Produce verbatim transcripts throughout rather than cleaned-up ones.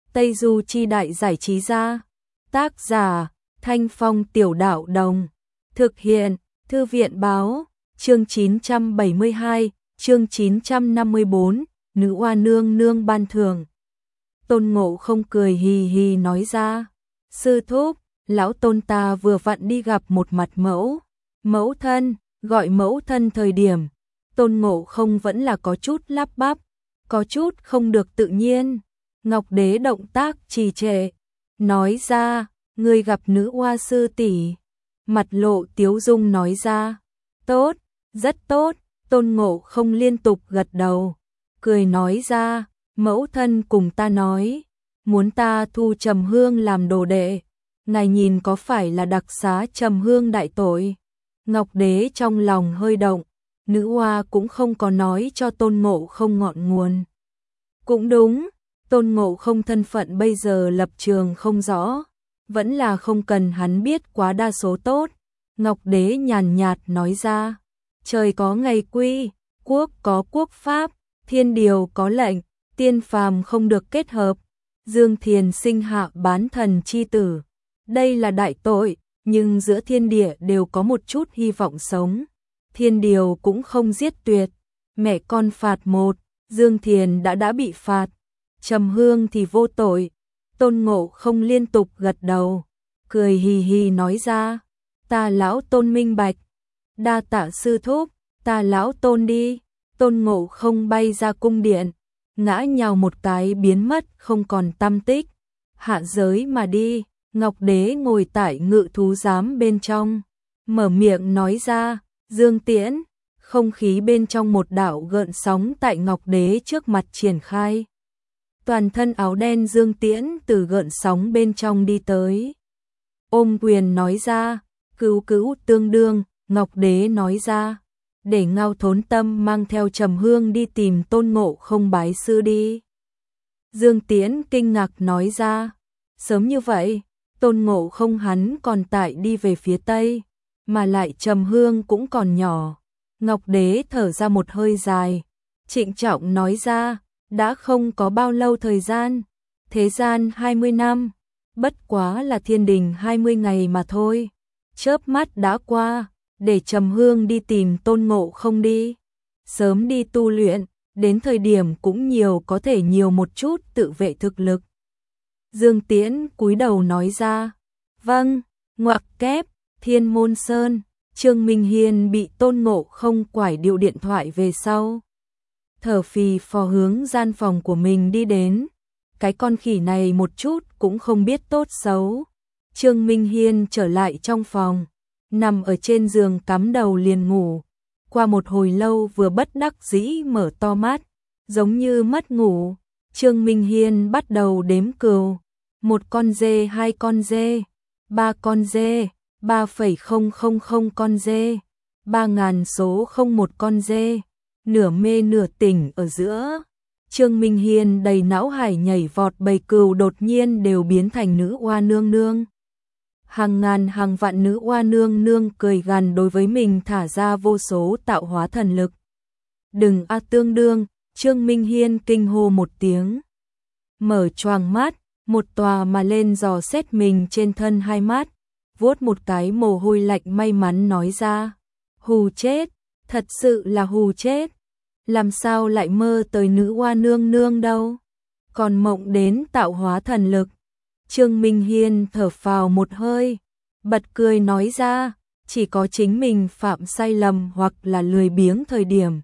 Tây Du Chi Đại Giải Trí Gia. Tác giả Thanh Phong Tiểu Đạo Đồng. Thực hiện Thư viện Báo. Chương chín trăm bảy mươi hai, chương chín trăm năm mươi bốn, Nữ oa nương nương ban thưởng. Tôn Ngộ Không cười hì hì nói ra, sư thúc, lão Tôn ta vừa vặn đi gặp một mặt mẫu. Mẫu thân, gọi mẫu thân thời điểm, Tôn Ngộ Không vẫn là có chút lắp bắp, có chút không được tự nhiên. Ngọc Đế động tác trì trệ, nói ra, người gặp nữ oa sư tỷ. Mặt lộ tiếu dung nói ra, tốt, rất tốt. Tôn Ngộ Không liên tục gật đầu, cười nói ra, mẫu thân cùng ta nói, muốn ta thu Trầm Hương làm đồ đệ, ngài nhìn có phải là đặc xá Trầm Hương đại tội. Ngọc Đế trong lòng hơi động, nữ oa cũng không có nói cho Tôn Ngộ Không ngọn nguồn. Cũng đúng, Tôn Ngộ Không thân phận bây giờ lập trường không rõ, vẫn là không cần hắn biết quá đa số tốt. Ngọc Đế nhàn nhạt nói ra, trời có ngày quy, quốc có quốc pháp, thiên điều có lệnh, tiên phàm không được kết hợp. Dương Thiền sinh hạ bán thần chi tử, đây là đại tội, nhưng giữa thiên địa đều có một chút hy vọng sống. Thiên điều cũng không giết tuyệt, mẹ con phạt một, Dương Thiền đã đã bị phạt, Trầm Hương thì vô tội. Tôn Ngộ Không liên tục gật đầu, cười hì hì nói ra, ta lão Tôn minh bạch, đa tạ sư thúc, ta lão Tôn đi. Tôn Ngộ Không bay ra cung điện, ngã nhào một cái biến mất không còn tăm tích, hạ giới mà đi. Ngọc Đế ngồi tại ngự thú giám bên trong, mở miệng nói ra, Dương Tiễn. Không khí bên trong một đạo gợn sóng tại Ngọc Đế trước mặt triển khai. Toàn thân áo đen Dương Tiễn từ gợn sóng bên trong đi tới, ôm quyền nói ra, cứu cứu tương đương. Ngọc Đế nói ra, để Ngao Thốn Tâm mang theo Trầm Hương đi tìm Tôn Ngộ Không bái sư đi. Dương Tiễn kinh ngạc nói ra, sớm như vậy, Tôn Ngộ Không hắn còn tại đi về phía Tây, mà lại Trầm Hương cũng còn nhỏ. Ngọc Đế thở ra một hơi dài, trịnh trọng nói ra, đã không có bao lâu thời gian, thế gian hai mươi năm, bất quá là thiên đình hai mươi ngày mà thôi, chớp mắt đã qua. Để Trầm Hương đi tìm Tôn Ngộ Không đi, sớm đi tu luyện, đến thời điểm cũng nhiều có thể nhiều một chút tự vệ thực lực. Dương Tiễn cúi đầu nói ra, vâng. Ngoặc kép, Thiên Môn Sơn, Trương Minh Hiên bị Tôn Ngộ Không quải điệu điện thoại về sau, thở phì phò hướng gian phòng của mình đi đến. Cái con khỉ này một chút cũng không biết tốt xấu. Trương Minh Hiên trở lại trong phòng, nằm ở trên giường cắm đầu liền ngủ. Qua một hồi lâu vừa bất đắc dĩ mở to mắt, giống như mất ngủ. Trương Minh Hiên bắt đầu đếm cừu, một con dê, hai con dê, ba con dê, ba phẩy không không không con dê, ba ngàn số không một con dê. Nửa mê nửa tỉnh ở giữa, Trương Minh Hiên đầy não hải nhảy vọt, bầy cừu đột nhiên đều biến thành nữ oa nương nương. Hàng ngàn hàng vạn nữ oa nương nương cười gằn đối với mình thả ra vô số tạo hóa thần lực. Đừng a tương đương, Trương Minh Hiên kinh hô một tiếng. Mở choàng mắt, một tòa mà lên dò xét mình trên thân hai mắt, vuốt một cái mồ hôi lạnh may mắn nói ra, hù chết, thật sự là hù chết. Làm sao lại mơ tới nữ oa nương nương đâu, còn mộng đến tạo hóa thần lực. Trương Minh Hiên thở phào một hơi, bật cười nói ra, chỉ có chính mình phạm sai lầm hoặc là lười biếng thời điểm,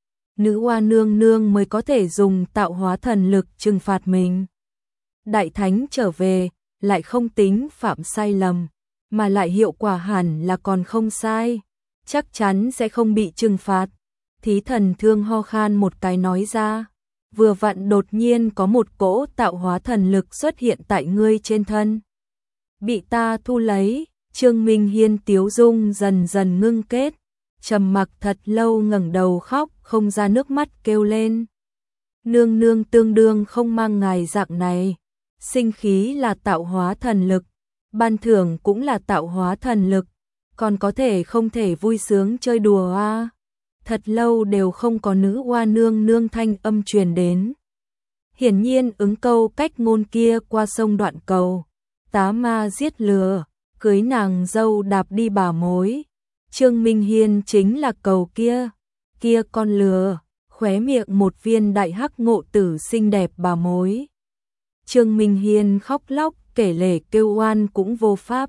nữ oa nương nương mới có thể dùng tạo hóa thần lực trừng phạt mình. Đại thánh trở về, lại không tính phạm sai lầm, mà lại hiệu quả hẳn là còn không sai, chắc chắn sẽ không bị trừng phạt. Thí Thần Thương ho khan một cái nói ra, vừa vặn đột nhiên có một cỗ tạo hóa thần lực xuất hiện tại ngươi trên thân, bị ta thu lấy. Trương Minh Hiên tiếu dung dần dần ngưng kết, trầm mặc thật lâu ngẩng đầu khóc không ra nước mắt kêu lên, nương nương tương đương không mang ngài dạng này. Sinh khí là tạo hóa thần lực, ban thưởng cũng là tạo hóa thần lực, còn có thể không thể vui sướng chơi đùa à? Thật lâu đều không có nữ oa nương nương thanh âm truyền đến. Hiển nhiên ứng câu cách ngôn kia qua sông Đoạn Cầu, tá ma giết lừa, cưới nàng dâu đạp đi bà mối. Trương Minh Hiên chính là cầu kia, kia con lừa, khóe miệng một viên đại hắc ngộ tử xinh đẹp bà mối. Trương Minh Hiên khóc lóc kể lể kêu oan cũng vô pháp.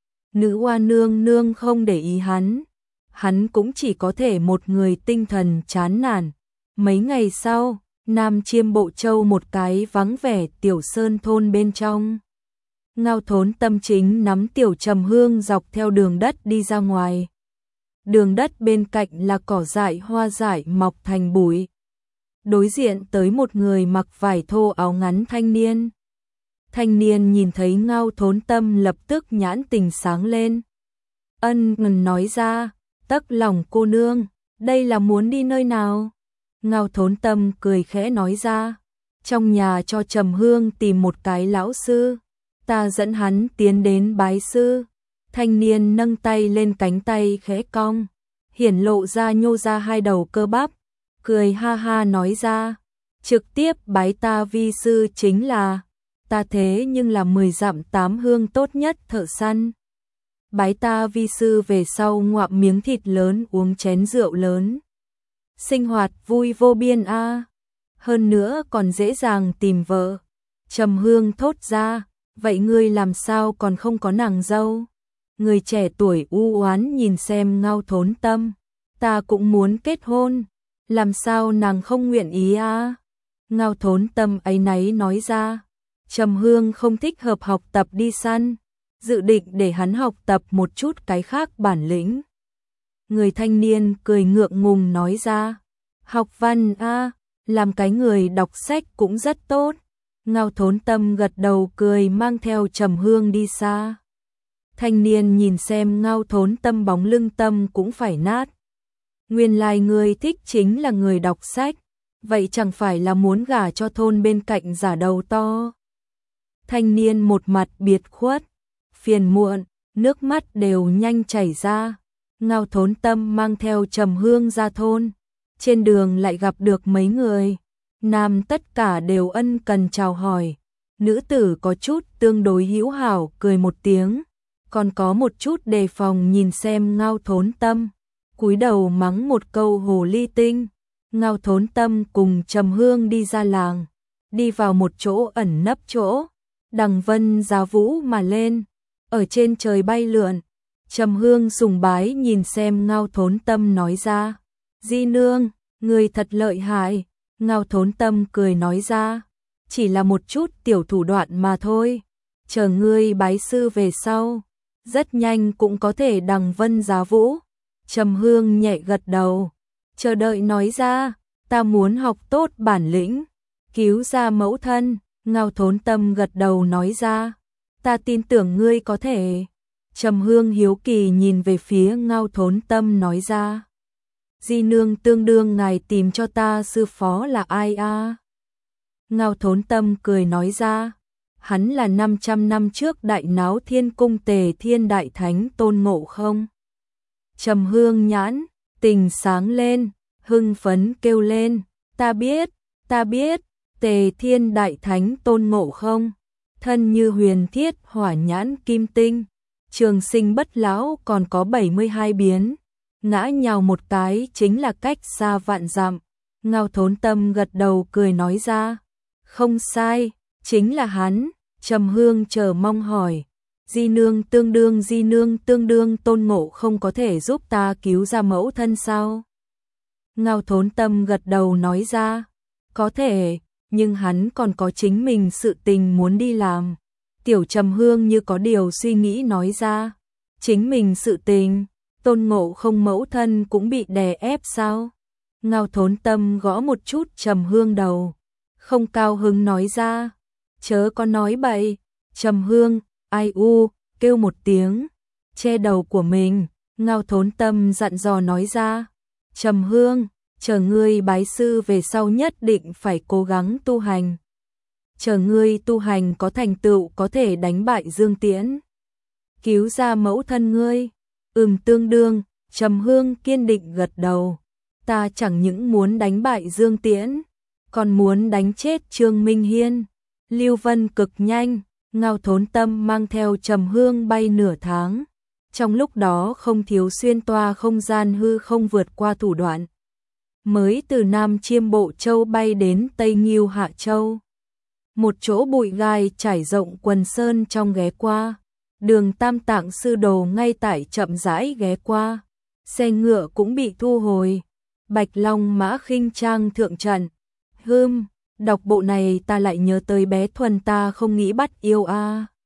Nữ oa nương nương không để ý hắn, hắn cũng chỉ có thể một người tinh thần chán nản. Mấy ngày sau, Nam Chiêm Bộ Châu một cái vắng vẻ tiểu sơn thôn bên trong. Ngao Thốn Tâm chính nắm tiểu Trầm Hương dọc theo đường đất đi ra ngoài. Đường đất bên cạnh là cỏ dại hoa dại mọc thành bụi. Đối diện tới một người mặc vải thô áo ngắn thanh niên. Thanh niên nhìn thấy Ngao Thốn Tâm lập tức nhãn tình sáng lên. Ân ngần nói ra, tấc lòng cô nương, đây là muốn đi nơi nào? Ngao Thốn Tâm cười khẽ nói ra, trong nhà cho Trầm Hương tìm một cái lão sư, ta dẫn hắn tiến đến bái sư. Thanh niên nâng tay lên cánh tay khẽ cong, hiển lộ ra nhô ra hai đầu cơ bắp, cười ha ha nói ra, trực tiếp bái ta vi sư chính là, ta thế nhưng là mười dặm tám hương tốt nhất thợ săn. Bái ta vi sư về sau ngoạm miếng thịt lớn uống chén rượu lớn. Sinh hoạt vui vô biên a, hơn nữa còn dễ dàng tìm vợ. Trầm Hương thốt ra, vậy ngươi làm sao còn không có nàng dâu? Người trẻ tuổi u oán nhìn xem Ngao Thốn Tâm, ta cũng muốn kết hôn, làm sao nàng không nguyện ý a? Ngao Thốn Tâm áy náy nói ra, Trầm Hương không thích hợp học tập đi săn, dự định để hắn học tập một chút cái khác bản lĩnh. Người thanh niên cười ngượng ngùng nói ra, học văn a, làm cái người đọc sách cũng rất tốt. Ngao Thốn Tâm gật đầu cười mang theo Trầm Hương đi xa. Thanh niên nhìn xem Ngao Thốn Tâm bóng lưng tâm cũng phải nát. Nguyên lai người thích chính là người đọc sách, vậy chẳng phải là muốn gả cho thôn bên cạnh giả đầu to. Thanh niên một mặt biệt khuất, phiền muộn, nước mắt đều nhanh chảy ra. Ngao Thốn Tâm mang theo Trầm Hương ra thôn, trên đường lại gặp được mấy người. Nam tất cả đều ân cần chào hỏi, nữ tử có chút tương đối hữu hảo cười một tiếng, còn có một chút đề phòng nhìn xem Ngao Thốn Tâm, cúi đầu mắng một câu hồ ly tinh. Ngao Thốn Tâm cùng Trầm Hương đi ra làng, đi vào một chỗ ẩn nấp chỗ, đằng vân giá vũ mà lên, ở trên trời bay lượn. Trầm Hương sùng bái nhìn xem Ngao Thốn Tâm nói ra, di nương, người thật lợi hại. Ngao Thốn Tâm cười nói ra, chỉ là một chút tiểu thủ đoạn mà thôi, chờ ngươi bái sư về sau, rất nhanh cũng có thể đằng vân giá vũ. Trầm Hương nhẹ gật đầu, chờ đợi nói ra, ta muốn học tốt bản lĩnh, cứu ra mẫu thân. Ngao Thốn Tâm gật đầu nói ra, ta tin tưởng ngươi có thể. Trầm Hương hiếu kỳ nhìn về phía Ngao Thốn Tâm nói ra, di nương tương đương ngài tìm cho ta sư phó là ai a? Ngao Thốn Tâm cười nói ra, hắn là năm trăm năm trước đại náo thiên cung Tề Thiên Đại Thánh Tôn Ngộ Không. Trầm Hương nhãn tình sáng lên, hưng phấn kêu lên, ta biết, ta biết, Tề Thiên Đại Thánh Tôn Ngộ Không, thân như huyền thiết hỏa nhãn kim tinh, trường sinh bất lão còn có bảy mươi hai biến, ngã nhào một cái chính là cách xa vạn dặm. Ngao Thốn Tâm gật đầu cười nói ra, không sai, chính là hắn. Trầm Hương chờ mong hỏi, di nương tương đương di nương tương đương Tôn Ngộ Không có thể giúp ta cứu ra mẫu thân sao? Ngao Thốn Tâm gật đầu nói ra, có thể, nhưng hắn còn có chính mình sự tình muốn đi làm. Tiểu Trầm Hương như có điều suy nghĩ nói ra, chính mình sự tình, Tôn Ngộ Không mẫu thân cũng bị đè ép sao? Ngao Thốn Tâm gõ một chút Trầm Hương đầu, không cao hứng nói ra, chớ có nói bậy. Trầm Hương, ai u, kêu một tiếng, che đầu của mình. Ngao Thốn Tâm dặn dò nói ra, Trầm Hương, chờ ngươi bái sư về sau nhất định phải cố gắng tu hành. Chờ ngươi tu hành có thành tựu có thể đánh bại Dương Tiễn, cứu ra mẫu thân ngươi. Ừm tương đương. Trầm Hương kiên định gật đầu, ta chẳng những muốn đánh bại Dương Tiễn, còn muốn đánh chết Trương Minh Hiên. Lưu Vân cực nhanh, Ngao Thốn Tâm mang theo Trầm Hương bay nửa tháng. Trong lúc đó không thiếu xuyên toa không gian hư không vượt qua thủ đoạn. Mới từ Nam Chiêm Bộ Châu bay đến Tây Nghiêu Hạ Châu. Một chỗ bụi gai trải rộng quần sơn trong ghé qua. Đường Tam Tạng Sư Đồ ngay tại chậm rãi ghé qua. Xe ngựa cũng bị thu hồi. Bạch Long Mã khinh trang thượng trận. Hưm, đọc bộ này ta lại nhớ tới bé Thuần ta không nghĩ bắt yêu a.